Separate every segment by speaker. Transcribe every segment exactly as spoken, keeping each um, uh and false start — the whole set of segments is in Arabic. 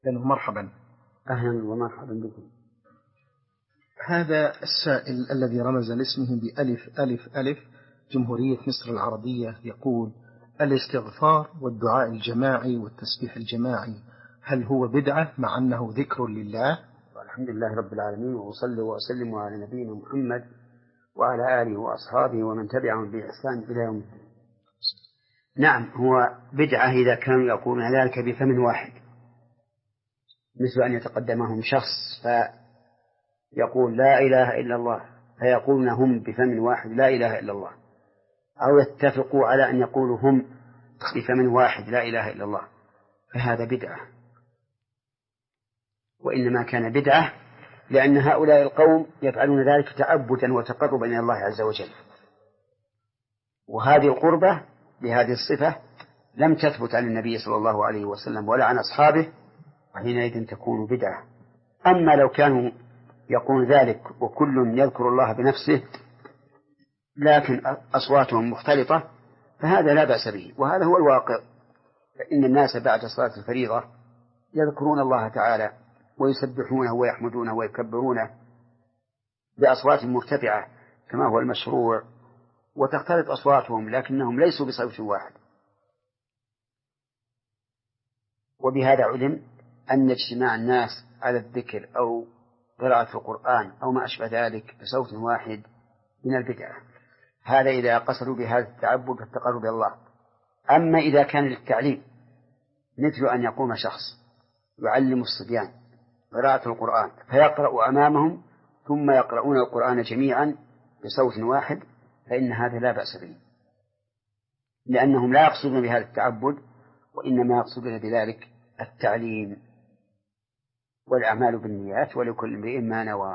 Speaker 1: لأنه مرحبا.
Speaker 2: أهلا ومرحبا بكم.
Speaker 1: هذا السائل الذي رمز لاسمه بألف ألف ألف جمهورية مصر العربية يقول: الاستغفار والدعاء الجماعي والتسبيح الجماعي هل هو بدعة مع أنه ذكر لله؟
Speaker 2: الحمد لله رب العالمين، وأصلي وأسلم على نبينا محمد وعلى آله وأصحابه ومن تبعهم بإحسان إلى يوم الدين. نعم، هو بدعة إذا كانوا يقولون ذلك بفم واحد، مثل أن يتقدمهم شخص فيقول لا إله إلا الله، فيقولون هم بفم واحد لا إله إلا الله، أو يتفقوا على أن يقولوا هم بفم واحد لا إله إلا الله، فهذا بدعة. وإنما كان بدعة لأن هؤلاء القوم يفعلون ذلك تعبدا وتقربا إلى الله عز وجل، وهذه القربة بهذه الصفة لم تثبت عن النبي صلى الله عليه وسلم ولا عن أصحابه، وحينئذ تكون بدعة. أما لو كانوا يقول ذلك وكل يذكر الله بنفسه لكن أصواتهم مختلطة فهذا لا بأس به، وهذا هو الواقع. فإن الناس بعد صلاة الفريضة يذكرون الله تعالى ويسبحونه ويحمدونه ويكبرونه بأصوات مرتفعة كما هو المشروع، وتختلط أصواتهم لكنهم ليسوا بصوت واحد. وبهذا علم أن اجتماع الناس على الذكر أو قراءة القرآن أو ما أشبه ذلك بصوت واحد من البدعة، هذا إذا قصدوا بهذا التعبد والتقرب إلى الله. أما إذا كان للتعليم، مثل أن يقوم شخص يعلم الصبيان قراءة القرآن فيقرأ أمامهم ثم يقرؤون القرآن جميعا بصوت واحد، فإن هذا لا بأس به، لأنهم لا يقصدون بهذا التعبد، وإنما يقصدون بذلك التعليم. والأعمال بالنيات ولكل امرئ ما نوى.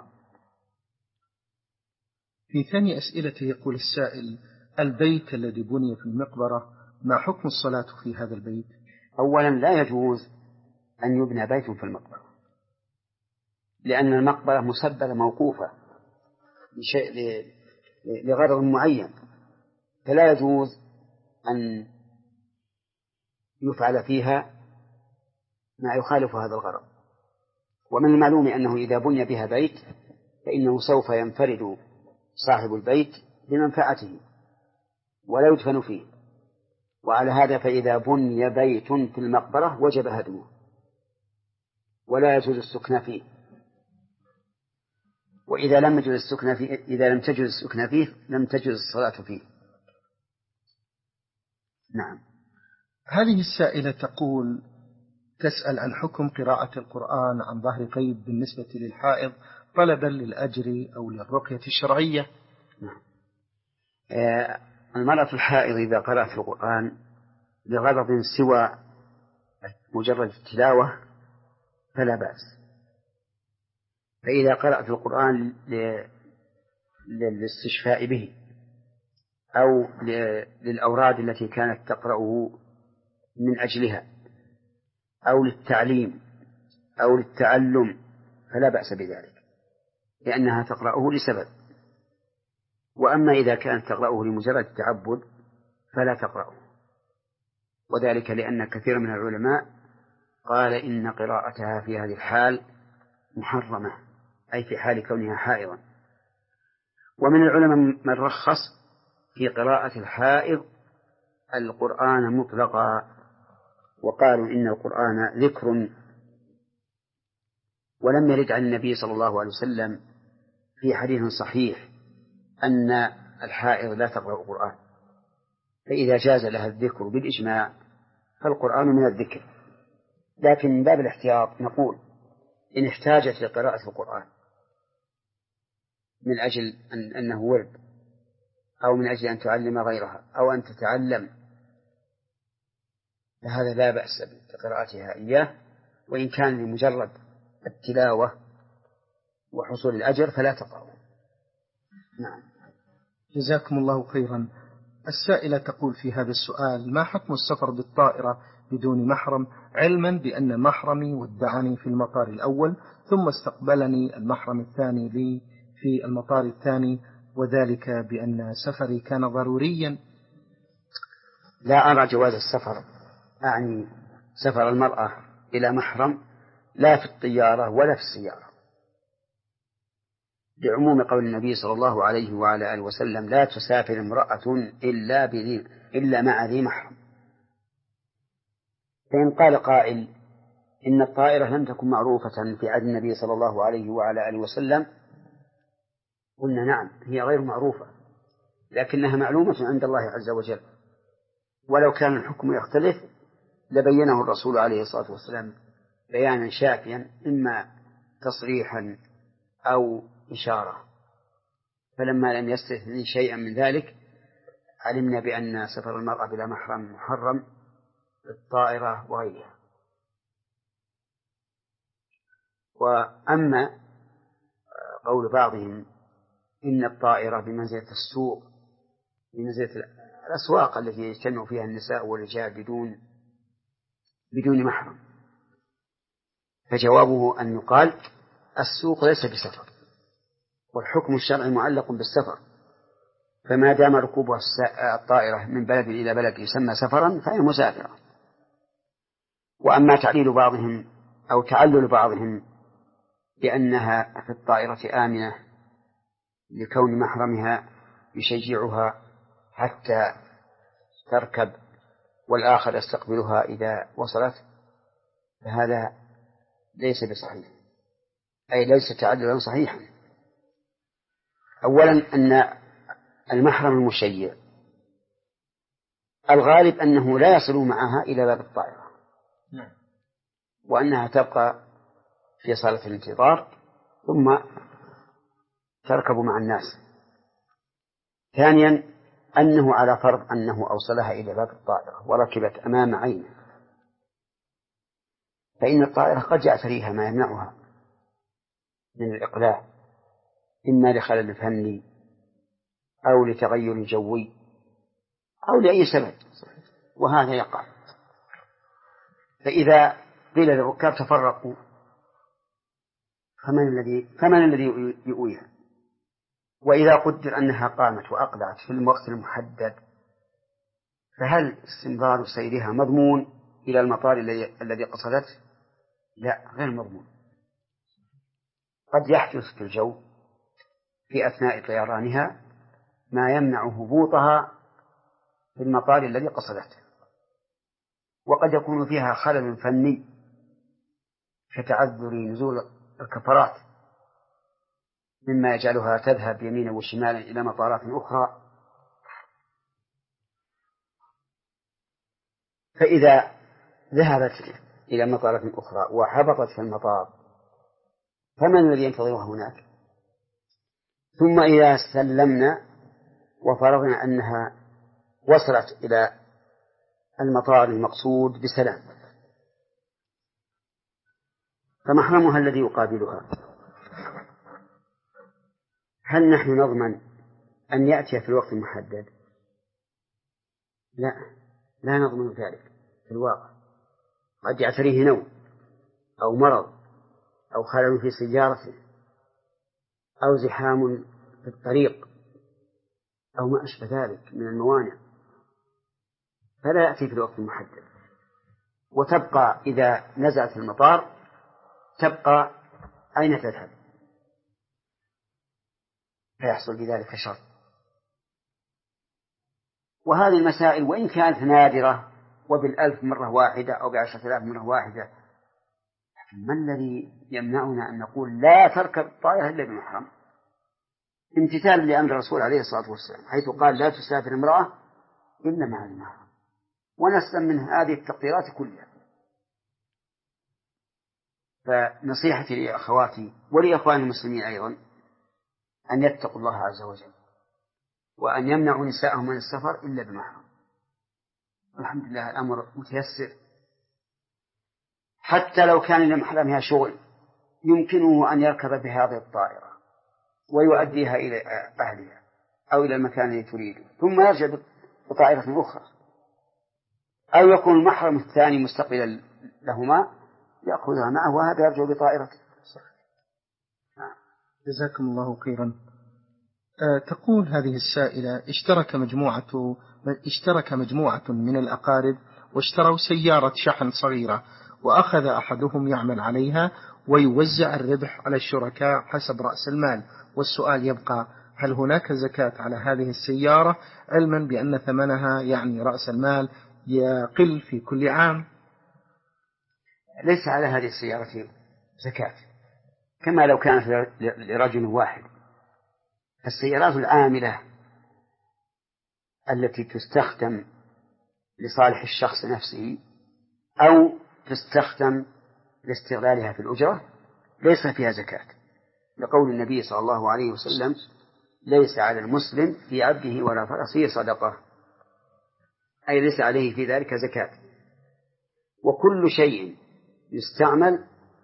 Speaker 1: في ثاني أسئلته يقول السائل: البيت الذي بني في المقبرة ما حكم الصلاة في هذا البيت؟
Speaker 2: أولا لا يجوز أن يبنى بيت في المقبرة، لأن المقبرة مسبلة موقوفة لشيء لغرض معين، فلا يجوز أن يفعل فيها ما يخالف هذا الغرض. ومن المعلوم أنه إذا بني بها بيت فإنه سوف ينفرد صاحب البيت بمنفعته ولا يدفن فيه، وعلى هذا فإذا بني بيت في المقبرة وجب هدمه ولا يجوز السكن فيه. وإذا لم يجوز السكن فيه إذا لم تجوز السكن فيه لم تجوز الصلاة فيه. نعم.
Speaker 1: هذه السائلة تقول تسأل عن حكم قراءة القرآن عن ظهر غيب بالنسبة للحائض طلبا للأجر أو للرقية الشرعية.
Speaker 2: نعم. آه المرأة الحائض إذا قرأت القرآن لغرض سوى مجرد التلاوة فلا بأس. فإذا قرأت القرآن للاستشفاء به أو للأوراد التي كانت تقرأه من أجلها أو للتعليم أو للتعلم فلا بأس بذلك، لأنها تقرأه لسبب. وأما إذا كانت تقرأه لمجرد التعبد فلا تقرأه، وذلك لأن كثير من العلماء قال إن قراءتها في هذه الحال محرمة، أي في حال كونها حائضا. ومن العلماء من رخص في قراءة الحائض القرآن مطلقا، وقالوا إن القرآن ذكر، ولم يرد عن النبي صلى الله عليه وسلم في حديث صحيح أن الحائض لا تقرأ القرآن، فإذا جاز لها الذكر بالإجماع فالقرآن من الذكر. لكن من باب الاحتياط نقول إن احتاجت لقراءة القرآن من أجل أن أنه ورد أو من أجل أن تعلم غيرها أو أن تتعلم فهذا لا بأس بقراءتها إياه، وإن كان لمجرد التلاوة وحصول الأجر فلا تقرأه. نعم.
Speaker 1: جزاكم الله خيرا. السائلة تقول في هذا السؤال: ما حكم السفر بالطائرة بدون محرم، علما بأن محرمي ودعني في المطار الأول ثم استقبلني المحرم الثاني لي في المطار الثاني، وذلك بأن سفري كان ضروريا؟
Speaker 2: لا أرى جواز السفر، أعني سفر المرأة إلى محرم لا في الطيارة ولا في السيارة، لعموم قول النبي صلى الله عليه وعلى آله وسلم: لا تسافر امرأة إلا, إلا مع ذي محرم. فإن قال قائل إن الطائرة لم تكن معروفة في عهد النبي صلى الله عليه وعلى آله وسلم، قلنا نعم، هي غير معروفة، لكنها معلومة عند الله عز وجل، ولو كان الحكم يختلف لبينه الرسول عليه الصلاة والسلام بيانا شافيا، إما تصريحا أو إشارة. فلما لم يستثني شيئا من ذلك علمنا بأن سفر المرأة بلا محرم محرم في الطائرة وغيرها. وأما قول بعضهم إن الطائرة بمنزلة السوق، بمنزلة الأسواق التي يجتمع فيها النساء والرجال بدون بدون محرم، فجوابه أن يقال السوق ليس بسفر، والحكم الشرعي معلق بالسفر، فما دام ركوب الطائرة من بلد إلى بلد يسمى سفرا فهي مسافرة. وأما تعليل بعضهم أو تعلل بعضهم بأنها في الطائرة آمنة لكون محرمها يشجعها حتى تركب والآخر يستقبلها إذا وصلت، فهذا ليس بصحيح، أي ليس تعللا صحيحا. أولا أن المحرم المشيع الغالب أنه لا يصل معها إلى باب الطائرة، وأنها تبقى في صالة الانتظار ثم تركب مع الناس. ثانيا أنه على فرض أنه أوصلها إلى باب الطائرة وركبت أمام عينه، فإن الطائرة قد يعتريها ما يمنعها من الإقلاع، إما لخلل فني أو لتغير جوي أو لأي سبب، وهذا يقع. فإذا قيل للركاب تفرقوا فمن الذي فمن الذي يؤويها؟ وإذا قدر أنها قامت وأقلعت في الوقت المحدد، فهل استمرار سيرها مضمون إلى المطار الذي قصدته؟ لا، غير مضمون. قد يحدث في الجو في أثناء طيرانها ما يمنع هبوطها في المطار الذي قصدته، وقد يكون فيها خلل فني كتعذر نزول الكفرات مما يجعلها تذهب يمينا وشمالا إلى مطارات أخرى. فإذا ذهبت إلى مطارات أخرى وهبطت في المطار فمن الذي ينتظرها هناك؟ ثم إذا سلمنا وفرضنا أنها وصلت إلى المطار المقصود بسلام، فمحرمها الذي يقابلها هل نحن نضمن أن يأتي في الوقت المحدد؟ لا، لا نضمن ذلك في الواقع. قد يعتريه نوم أو مرض أو خلل في سيارته أو زحام في الطريق أو ما أشبه ذلك من الموانع، فلا يأتي في الوقت المحدد، وتبقى إذا نزلت في المطار تبقى أين تذهب، فيحصل بذلك شر. وهذه المسائل وإن كانت نادرة وبالألف مرة واحدة أو بعشرة آلاف مرة واحدة، لكن ما الذي يمنعنا أن نقول لا تركب الطائرة إلا بمحرم، امتثال لأمر الرسول عليه الصلاة والسلام حيث قال لا تسافر امرأة إلا مع المحرم، ونسلم من هذه التقديرات كلها. فنصيحتي لأخواتي ولأخوان المسلمين أيضا أن يتقوا الله عز وجل وأن يمنعوا نساءهم من السفر إلا بمحرم. الحمد لله الأمر متيسر، حتى لو كان لمحرمها شغل يمكنه أن يركب بهذه الطائرة ويؤديها إلى أهلها أو إلى المكان الذي تريده ثم يرجع بطائرة أخرى، أو يكون المحرم الثاني مستقبلا لهما يأخذها معه وهذا يرجع بطائرته.
Speaker 1: جزاكم الله خيرا. أه تقول هذه السائلة اشترك مجموعة اشترك مجموعة من الأقارب واشتروا سيارة شحن صغيرة وأخذ أحدهم يعمل عليها ويوزع الربح على الشركاء حسب رأس المال، والسؤال يبقى: هل هناك زكاة على هذه السيارة، علما بأن ثمنها يعني رأس المال يقل في كل عام؟
Speaker 2: ليس على هذه السيارة زكاة، كما لو كانت لرجل واحد. السيارات العاملة التي تستخدم لصالح الشخص نفسه أو تستخدم لاستغلالها في الأجرة ليس فيها زكاة، لقول النبي صلى الله عليه وسلم: ليس على المسلم في عبده ولا فرسه صدقة، أي ليس عليه في ذلك زكاة. وكل شيء يستعمل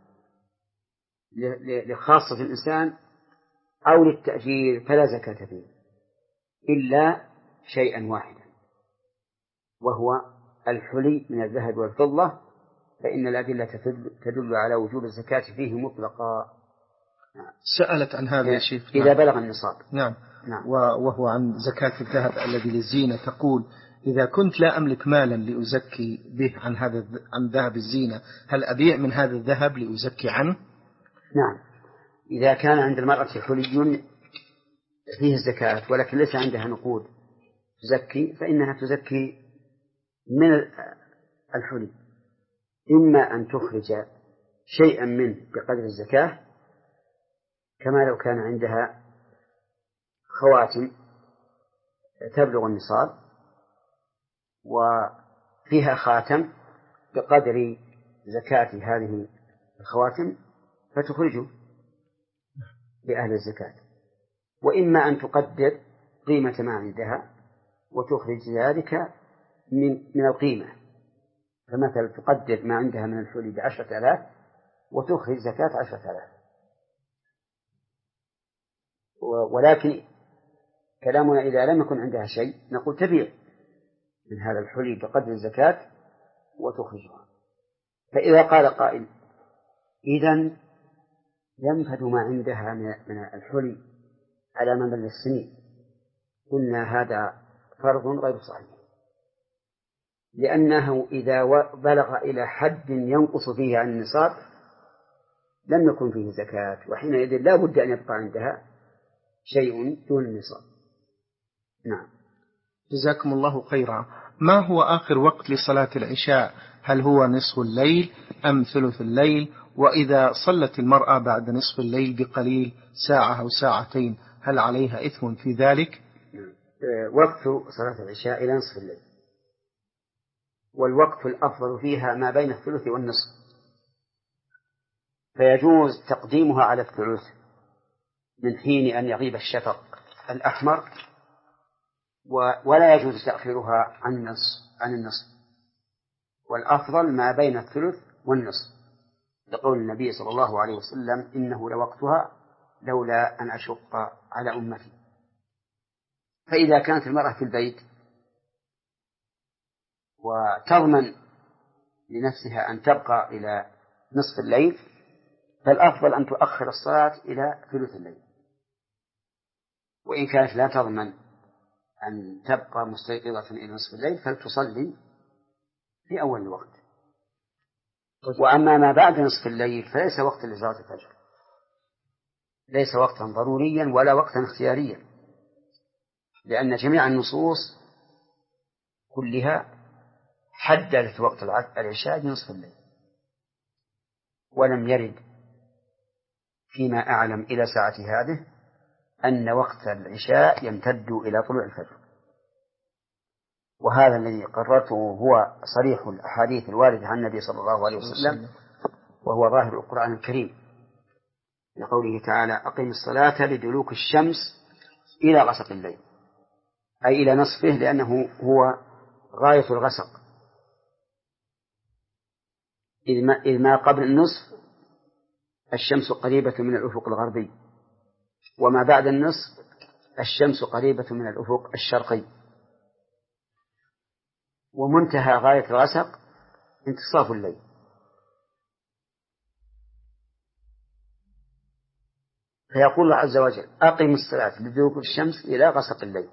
Speaker 2: لخاصة الإنسان أو للتأجير فلا زكاة فيه إلا شيئا واحدا، وهو الحلي من الذهب والفضة، فإن الأدلة تدل على وجوب الزكاة فيه مطلقا.
Speaker 1: سألت عن هذا يا شيخ.
Speaker 2: إذا نعم. بلغ النصاب.
Speaker 1: نعم. نعم. وهو عن زكاة الذهب الذي للزينة، تقول: إذا كنت لا أملك مالا لأزكي به عن هذا عن ذهب الزينة، هل أبيع من هذا الذهب لأزكي عنه؟
Speaker 2: نعم، إذا كان عند المرأة حلي فيه الزكاة ولكن ليس عندها نقود تزكي، فإنها تزكي من الحلي، إما أن تخرج شيئا منه بقدر الزكاة، كما لو كان عندها خواتم تبلغ النصاب وفيها خاتم بقدر زكاة هذه الخواتم فتخرجه لأهل الزكاة، وإما أن تقدر قيمة ما عندها وتخرج ذلك من من القيمة، فمثلا تقدر ما عندها من الحلي بعشرة آلاف وتخرج زكاة عشرة آلاف. ولكن كلامنا إذا لم يكن عندها شيء نقول تبيع من هذا الحلي بقدر الزكاة وتخرجها. فإذا قال قائل: إذن ينفد ما عندها من الحلي على مدى السنين، قلنا هذا فرض غير صحيح، لأنه إذا بلغ إلى حد ينقص فيه عن النصاب لم يكن فيه زكاة، وحينئذ لا بد أن يبقى عندها شيء دون النصاب. نعم.
Speaker 1: جزاكم الله خيرا. ما هو آخر وقت لصلاة العشاء؟ هل هو نصف الليل أم ثلث الليل؟ وإذا صلت المرأة بعد نصف الليل بقليل ساعة أو ساعتين هل عليها إثم في ذلك؟
Speaker 2: وقت صلاة العشاء إلى نصف الليل، والوقت الأفضل فيها ما بين الثلث والنصف، فيجوز تقديمها على الثلث من حين أن يغيب الشفق الأحمر، ولا يجوز تأخيرها عن النصف عن النصف والأفضل ما بين الثلث والنصف، لقول النبي صلى الله عليه وسلم: إنه لوقتها لولا أن أشق على أمتي. فإذا كانت المرأة في البيت وتضمن لنفسها أن تبقى إلى نصف الليل فالأفضل أن تؤخر الصلاة إلى ثلث الليل، وإن كانت لا تضمن أن تبقى مستيقظة إلى نصف الليل فلتصلي في أول الوقت. وأما ما بعد نصف الليل فليس وقتا لصلاة الفجر، ليس وقتا ضروريا ولا وقتا اختياريا، لأن جميع النصوص كلها حددت وقت العشاء بنصف الليل، ولم يرد فيما أعلم إلى ساعة هذه أن وقت العشاء يمتد إلى طلوع الفجر. وهذا الذي قررته هو صريح الأحاديث الواردة عن النبي صلى الله عليه وسلم، وهو ظاهر القرآن الكريم، لقوله تعالى: أقم الصلاة لدلوك الشمس إلى غسق الليل، أي إلى نصفه، لأنه هو غاية الغسق، إذ ما قبل النصف الشمس قريبة من الأفق الغربي، وما بعد النصف الشمس قريبة من الأفق الشرقي، ومنتهى غاية الغسق انتصاف الليل. فيقول الله عز وجل: أقم الصلاة لدلوك الشمس إلى غسق الليل.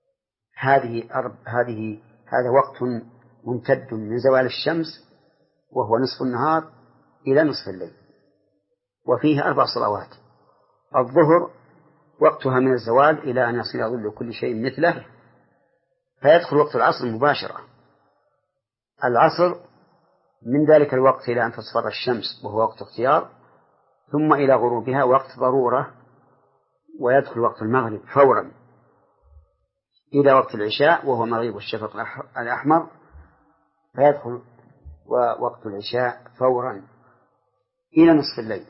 Speaker 2: هذه أرب هذه هذا وقت ممتد من زوال الشمس وهو نصف النهار إلى نصف الليل، وفيه أربع صلوات. الظهر وقتها من الزوال إلى أن يصير ظل كل شيء مثله، فيدخل وقت العصر مباشرة. العصر من ذلك الوقت إلى أن تصفر الشمس وهو وقت اختيار، ثم إلى غروبها وقت ضرورة، ويدخل وقت المغرب فورا إلى وقت العشاء وهو مغيب الشفق الأحمر، فيدخل وقت العشاء فورا إلى نصف الليل.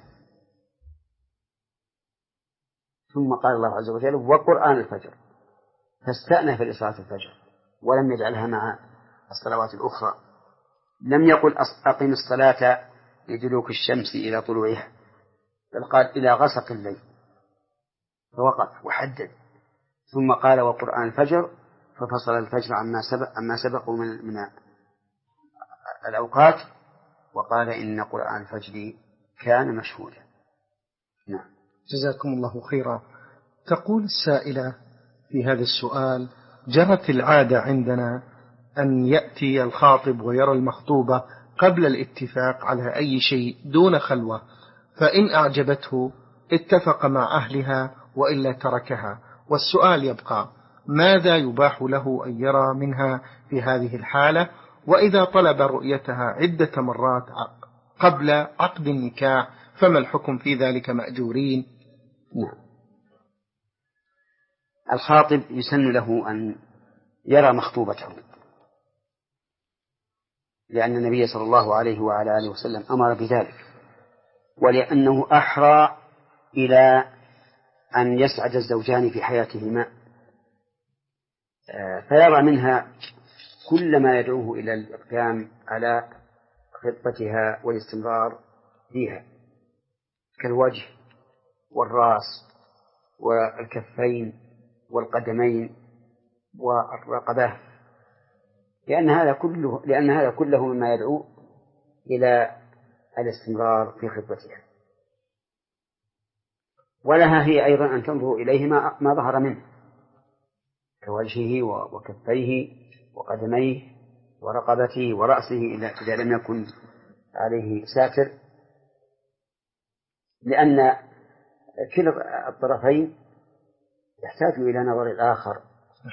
Speaker 2: ثم قال الله عز وجل: وقرآن الفجر، فاستأنف لصلاة الفجر ولم يجعلها مع الصلوات الأخرى. لم يقل أقم الصلاة لدلوك الشمس إلى طلوعها، بل قال إلى غسق الليل، فوقف وحدد. ثم قال: وقرآن الفجر، ففصل الفجر عما سبق عما سبقوا من من الأوقات، وقال: إن قرآن الفجر كان مشهودا. نعم.
Speaker 1: جزاكم الله خيرا. تقول السائلة في هذا السؤال: جرت العادة عندنا أن يأتي الخاطب ويرى المخطوبة قبل الاتفاق على أي شيء دون خلوة، فإن أعجبته اتفق مع أهلها وإلا تركها. والسؤال يبقى: ماذا يباح له أن يرى منها في هذه الحالة؟ وإذا طلب رؤيتها عدة مرات قبل عقد النكاح فما الحكم في ذلك؟ مأجورين؟
Speaker 2: نعم. الخاطب يسن له أن يرى مخطوبته، لأن النبي صلى الله عليه وعلى آله وسلم أمر بذلك، ولأنه أحرى إلى أن يسعد الزوجان في حياتهما، فيرى منها كل ما يدعوه إلى الإقدام على خطتها والاستمرار فيها، كالوجه والرأس والكفين والقدمين والرقبة، لأن هذا كله لأن هذا كله مما يدعو إلى الاستمرار في خطتها. ولها هي أيضا أن تنظر إليه ما, ما ظهر منه، كوجهه وكفيه وقدميه ورقبته ورأسه إذا لم يكن عليه ساتر، لأن كلا الطرفين يحتاج إلى نظر الآخر،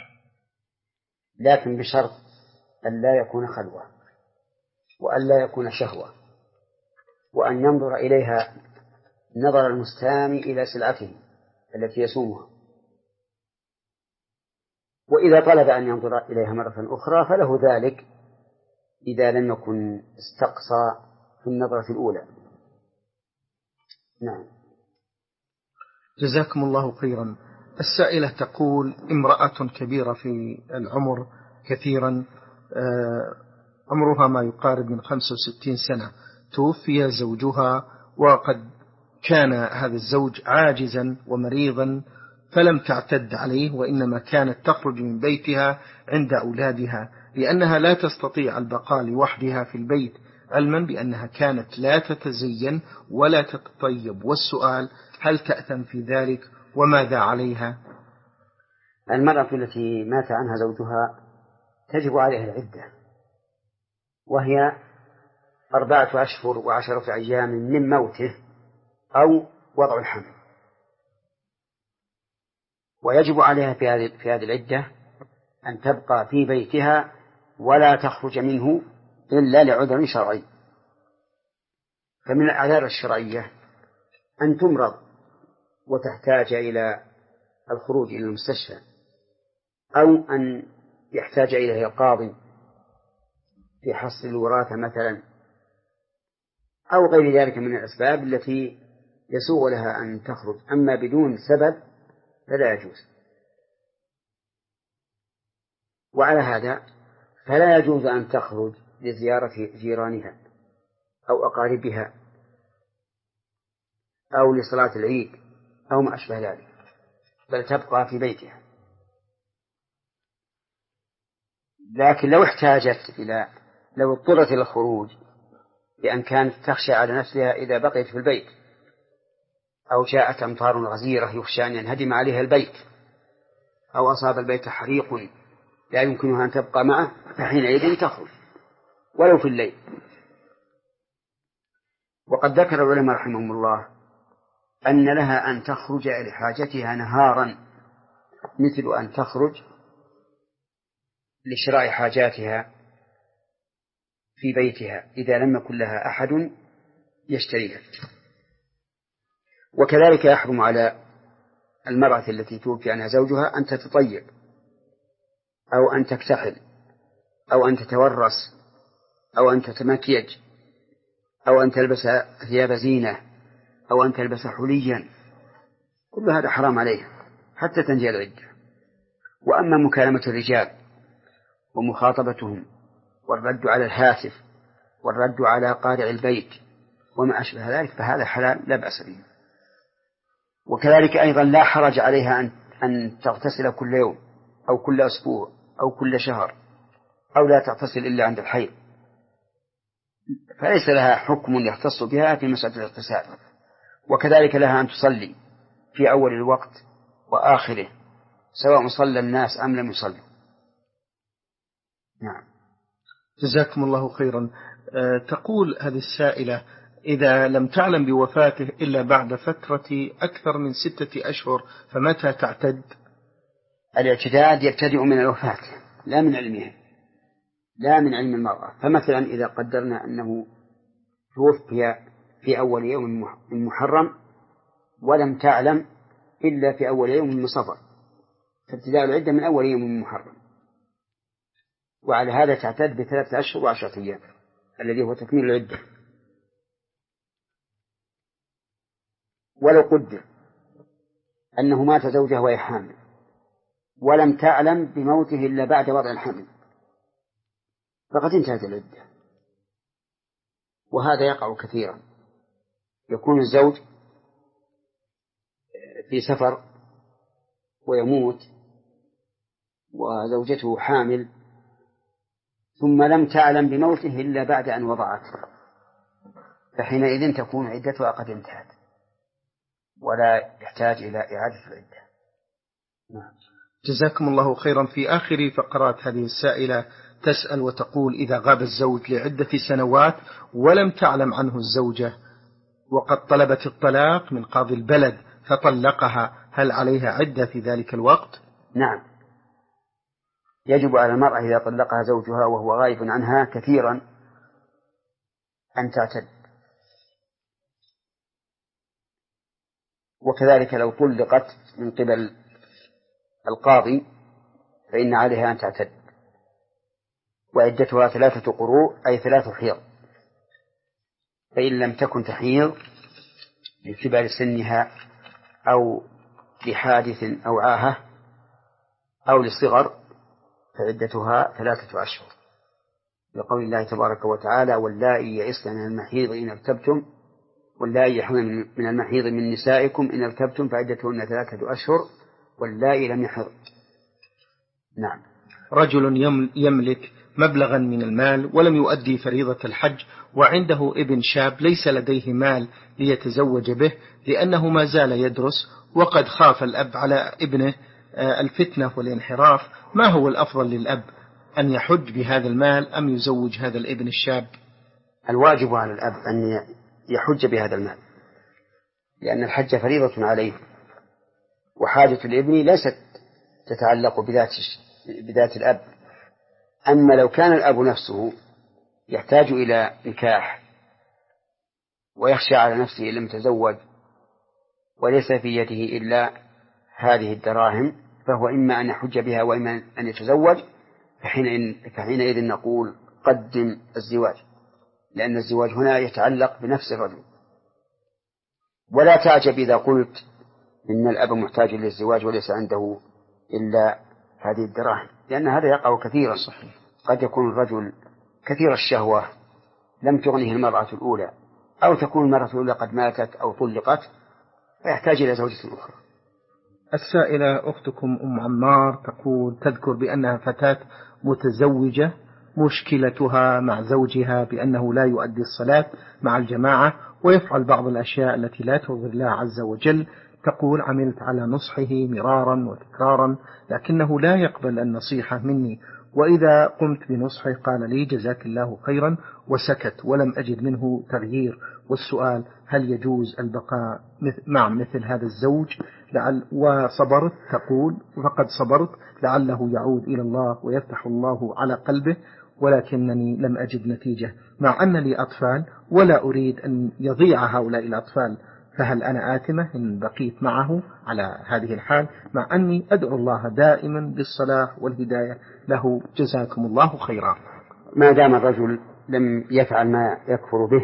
Speaker 2: لكن بشرط أن لا يكون خلوة، وأن لا يكون شهوة، وأن ينظر إليها نظر المستامي إلى سلعته التي يسومها. وإذا طلب أن ينظر إليها مرة أخرى فله ذلك إذا لم يكن استقصى في النظرة الأولى. نعم.
Speaker 1: جزاكم الله خيرا. السائلة تقول: امرأة كبيرة في العمر كثيرا، عمرها ما يقارب من خمسة وستين سنة، توفي زوجها وقد كان هذا الزوج عاجزا ومريضا، فلم تعتد عليه، وإنما كانت تخرج من بيتها عند أولادها لأنها لا تستطيع البقاء لوحدها في البيت، علما بأنها كانت لا تتزين ولا تتطيب. والسؤال: هل تأثم في ذلك وماذا عليها؟
Speaker 2: المرأة التي مات عنها زوجها تجب عليها العدة، وهي أربعة أشهر وعشرة أيام من موته أو وضع الحمل، ويجب عليها في هذه في هذه العدة أن تبقى في بيتها ولا تخرج منه إلا لعذر شرعي. فمن الأعذار الشرعية أن تمرض وتحتاج إلى الخروج إلى المستشفى، أو أن يحتاج إليها القاضي في حصر الوراثة مثلا، أو غير ذلك من الأسباب التي يسوغ لها أن تخرج. أما بدون سبب فلا يجوز. وعلى هذا فلا يجوز أن تخرج لزيارة جيرانها أو أقاربها أو لصلاة العيد أو ما أشبه ذلك، بل تبقى في بيتها. لكن لو احتاجت إلى لو اضطرت إلى الخروج لأن كانت تخشى على نفسها إذا بقيت في البيت، أو جاءت أمطار غزيرة يخشى أن ينهدم عليها البيت، أو أصاب البيت حريق لا يمكنها أن تبقى معه، فحينئذ تخرج ولو في الليل. وقد ذكر العلماء رحمهم الله أن لها أن تخرج لحاجتها نهارا، مثل أن تخرج لشراء حاجاتها في بيتها إذا لم يكن لها أحد يشتريها. وكذلك يحرم على المرأة التي توفي عنها زوجها أن تتطيب أو أن تكتحل أو أن تتورس أو أن تتمكيج أو أن تلبس ثياب زينة أو أن تلبس حليا، كل هذا حرام عليها حتى تنجي العدة. وأما مكالمة الرجال ومخاطبتهم والرد على الهاتف والرد على قارع البيت وما أشبه ذلك فهذا حلال لا بأس به. وكذلك أيضا لا حرج عليها أن أن تغتسل كل يوم أو كل أسبوع أو كل شهر أو لا تغتسل إلا عند الحيض، فليس لها حكم يختص بها في مسألة الاغتسال. وكذلك لها أن تصلي في أول الوقت وآخره سواء صلى الناس أم لم يصلوا. نعم.
Speaker 1: جزاكم الله خيرا. أه تقول هذه السائلة: إذا لم تعلم بوفاته إلا بعد فترة أكثر من ستة أشهر فمتى تعتد؟
Speaker 2: الاعتداد يبتدئ من الوفاة لا من علمها، لا من علم المرأة. فمثلا إذا قدرنا أنه توفي في أول يوم من محرم ولم تعلم إلا في أول يوم من صفر، فابتداء العدة من أول يوم من محرم، وعلى هذا تعتد بثلاثة أشهر وعشرة أيام الذي هو تكميل العدة. ولو قدر أنه مات زوجها وهي حامل ولم تعلم بموته إلا بعد وضع الحمل فقد انتهت العدة. وهذا يقع كثيرا، يكون الزوج في سفر ويموت وزوجته حامل ثم لم تعلم بموته إلا بعد أن وضعته، فحينئذ تكون عدتها قد انتهت ولا يحتاج إلى إعادة العدة.
Speaker 1: نعم. جزاكم الله خيرا. في آخر فقرات هذه السائلة تسأل وتقول: إذا غاب الزوج لعدة سنوات ولم تعلم عنه الزوجة وقد طلبت الطلاق من قاضي البلد فطلقها، هل عليها عدة في ذلك الوقت؟
Speaker 2: نعم، يجب على المرأة إذا طلقها زوجها وهو غائب عنها كثيرا أن تعتد. وكذلك لو طلقت من قبل القاضي فإن عليها أن تعتد، وعدتها ثلاثة قروء أي ثلاث حيض، فإن لم تكن تحيض لكبر سنها أو لحادث أو عاهة أو للصغر فعدتها ثلاثة أشهر، لقول الله تبارك وتعالى: واللائي يئسن من المحيض إن ارتبتم واللائي يحضن من المحيض من نسائكم إن ارتبتم فعدتهن ثلاثة أشهر واللائي لم يحضن. نعم.
Speaker 1: رجل يملك مبلغا من المال ولم يؤدي فريضة الحج وعنده ابن شاب ليس لديه مال ليتزوج به لأنه ما زال يدرس، وقد خاف الأب على ابنه الفتنة والانحراف، ما هو الأفضل للأب، أن يحج بهذا المال أم يزوج هذا الابن الشاب؟
Speaker 2: الواجب على الأب أن يحج بهذا المال، لأن الحج فريضة عليه، وحاجة الابن ليست تتعلق بذات بذات الأب. أما لو كان الأب نفسه يحتاج إلى نكاح ويخشى على نفسه إن لم يتزوج وليس في يده إلا هذه الدراهم فهو إما أن يحج بها وإما أن يتزوج، فحينئذ, فحينئذ نقول قدم الزواج، لأن الزواج هنا يتعلق بنفس الرجل. ولا تعجب إذا قلت إن الأب محتاج للزواج وليس عنده إلا هذه الدراهم، لأن هذا يقع كثيرا.
Speaker 1: صحيح.
Speaker 2: قد يكون الرجل كثير الشهوة لم تغنه المرأة الأولى، أو تكون المرأة الأولى قد ماتت أو طلقت فيحتاج إلى زوجة أخرى.
Speaker 1: السائلة أختكم أم عمار تقول تذكر بأنها فتاة متزوجة مشكلتها مع زوجها بأنه لا يؤدي الصلاة مع الجماعة ويفعل بعض الأشياء التي لا ترضي الله عز وجل. تقول عملت على نصحه مرارا وتكرارا لكنه لا يقبل النصيحة مني، وإذا قمت بنصحه قال لي جزاك الله خيرا وسكت ولم أجد منه تغيير، والسؤال: هل يجوز البقاء مع مثل هذا الزوج؟ لعل وصبرت، تقول: فقد صبرت لعله يعود إلى الله ويفتح الله على قلبه، ولكنني لم أجد نتيجة، مع أن لي أطفال ولا أريد أن يضيع هؤلاء الأطفال، فهل أنا آثمة إن بقيت معه على هذه الحال، مع أني أدعو الله دائما بالصلاح والهداية له؟ جزاكم الله خيرا.
Speaker 2: ما دام الرجل لم يفعل ما يكفر به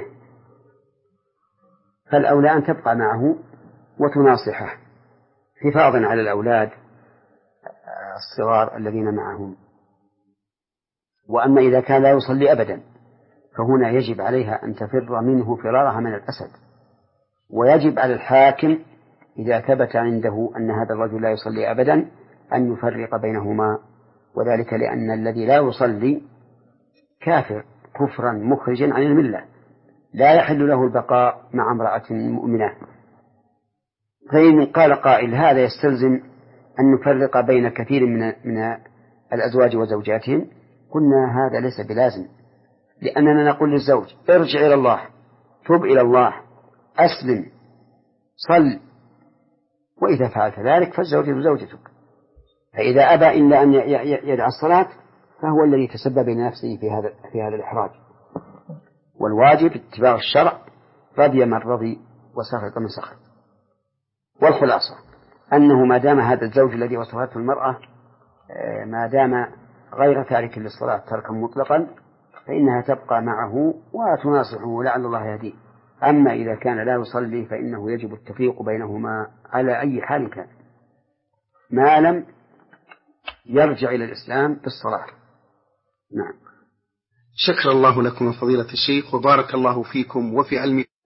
Speaker 2: فالأولى أن تبقى معه وتناصحه حفاظا على الأولاد الصغار الذين معهم. وأما إذا كان لا يصلي أبدا فهنا يجب عليها أن تفر منه فرارها من الأسد، ويجب على الحاكم إذا ثبت عنده أن هذا الرجل لا يصلي أبدا أن يفرق بينهما، وذلك لأن الذي لا يصلي كافر كفرا مخرجا عن الملة، لا يحل له البقاء مع امرأة مؤمنة. فإن قال قائل: هذا يستلزم أن نفرق بين كثير من من الأزواج وزوجاتهم، قلنا هذا ليس بلازم، لأننا نقول للزوج: ارجع إلى الله، تب إلى الله، أسلم، صل، وإذا فعلت ذلك فالزوجة زوجتك. فإذا أبى إلا أن يدع الصلاة فهو الذي تسبب لنفسه في هذا في هذا الإحراج. والواجب اتباع الشرع، رضي من رضي وسخط من سخط. والخلاصة أنه ما دام هذا الزوج الذي وصفته المرأة ما دام غير تارك للصلاة تركا مطلقا فإنها تبقى معه وتناصحه لعل الله يهديه. أما إذا كان لا يصلي فإنه يجب التفريق بينهما على أي حال كان، ما لم يرجع إلى الإسلام بالصلاة. نعم.
Speaker 1: شكر الله لكم فضيلة الشيخ، وبارك الله فيكم وفي علمكم.